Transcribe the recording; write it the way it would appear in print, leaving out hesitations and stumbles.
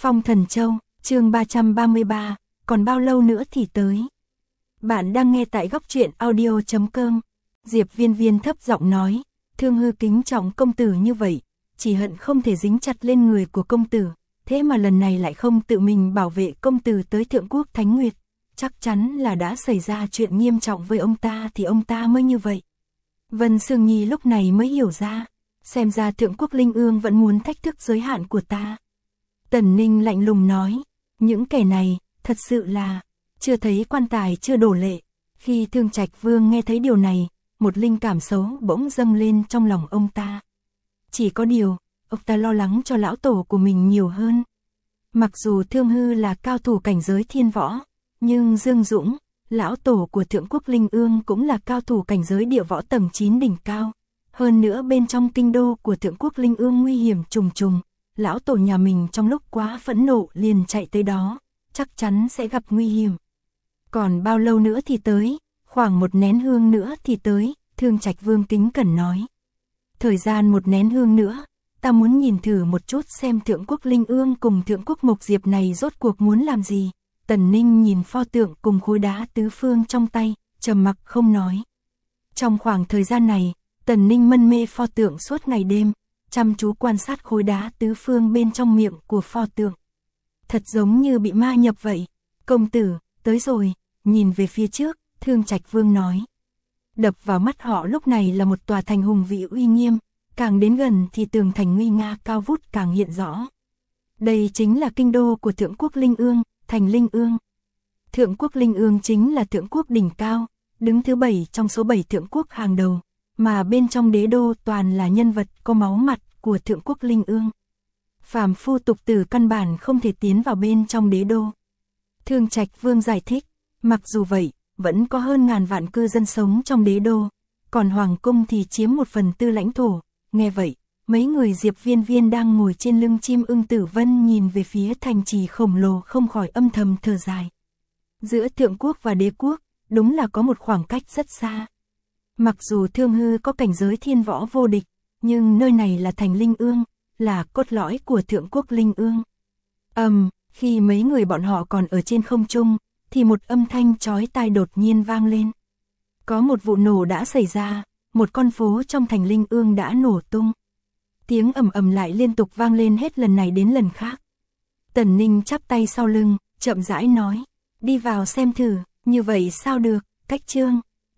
Phong Thần Châu, chương 333, còn bao lâu nữa thì tới. Bạn đang nghe tại góc truyện audio.com. Diệp Viên Viên thấp giọng nói, Thương Hư kính trọng công tử như vậy, chỉ hận không thể dính chặt lên người của công tử, thế mà lần này lại không tự mình bảo vệ công tử tới Thượng Quốc Thánh Nguyệt, chắc chắn là đã xảy ra chuyện nghiêm trọng với ông ta thì ông ta mới như vậy. Vân Sương Nhi lúc này mới hiểu ra, xem ra Thượng Quốc Linh Ương vẫn muốn thách thức giới hạn của ta. Tần Ninh lạnh lùng nói, những kẻ này, thật sự là, chưa thấy quan tài chưa đổ lệ. Khi Thương Trạch Vương nghe thấy điều này, một linh cảm xấu bỗng dâng lên trong lòng ông ta. Chỉ có điều, ông ta lo lắng cho lão tổ của mình nhiều hơn. Mặc dù Thương Hư là cao thủ cảnh giới thiên võ, nhưng Dương Dũng, lão tổ của Thượng Quốc Linh Ương cũng là cao thủ cảnh giới địa võ tầng 9 đỉnh cao. Hơn nữa bên trong kinh đô của Thượng Quốc Linh Ương nguy hiểm trùng trùng, lão tổ nhà mình trong lúc quá phẫn nộ liền chạy tới đó, chắc chắn sẽ gặp nguy hiểm. Còn bao lâu nữa thì tới, khoảng một nén hương nữa thì tới, Thương Trạch Vương kính cẩn nói. Thời gian một nén hương nữa, ta muốn nhìn thử một chút xem Thượng Quốc Linh Ương cùng Thượng Quốc Mộc Diệp này rốt cuộc muốn làm gì. Tần Ninh nhìn pho tượng cùng khối đá tứ phương trong tay, trầm mặc không nói. Trong khoảng thời gian này, Tần Ninh mân mê pho tượng suốt ngày đêm, chăm chú quan sát khối đá tứ phương bên trong miệng của pho tượng. Thật giống như bị ma nhập vậy. Công tử, tới rồi, nhìn về phía trước, Thương Trạch Vương nói. Đập vào mắt họ lúc này là một tòa thành hùng vĩ uy nghiêm, càng đến gần thì tường thành nguy nga cao vút càng hiện rõ. Đây chính là kinh đô của Thượng Quốc Linh Ương, thành Linh Ương. Thượng Quốc Linh Ương chính là Thượng Quốc đỉnh cao, đứng thứ 7 trong số 7 Thượng Quốc hàng đầu, mà bên trong đế đô toàn là nhân vật có máu mặt của Thượng Quốc Linh Ương. Phàm phu tục tử căn bản không thể tiến vào bên trong đế đô. Thương Trạch Vương giải thích, mặc dù vậy, vẫn có hơn ngàn vạn cư dân sống trong đế đô, còn Hoàng cung thì chiếm 1/4 lãnh thổ. Nghe vậy, mấy người Diệp Viên Viên đang ngồi trên lưng chim ưng Tử Vân nhìn về phía thành trì khổng lồ không khỏi âm thầm thở dài. Giữa Thượng Quốc và đế quốc, đúng là có một khoảng cách rất xa. Mặc dù Thương Hư có cảnh giới thiên võ vô địch, nhưng nơi này là thành Linh Ương, là cốt lõi của Thượng Quốc Linh Ương. Khi mấy người bọn họ còn ở trên không trung, thì một âm thanh chói tai đột nhiên vang lên. Có một vụ nổ đã xảy ra, một con phố trong thành Linh Ương đã nổ tung. Tiếng ầm ầm lại liên tục vang lên hết lần này đến lần khác. Tần Ninh chắp tay sau lưng, chậm rãi nói, đi vào xem thử, như vậy sao được, cách chương.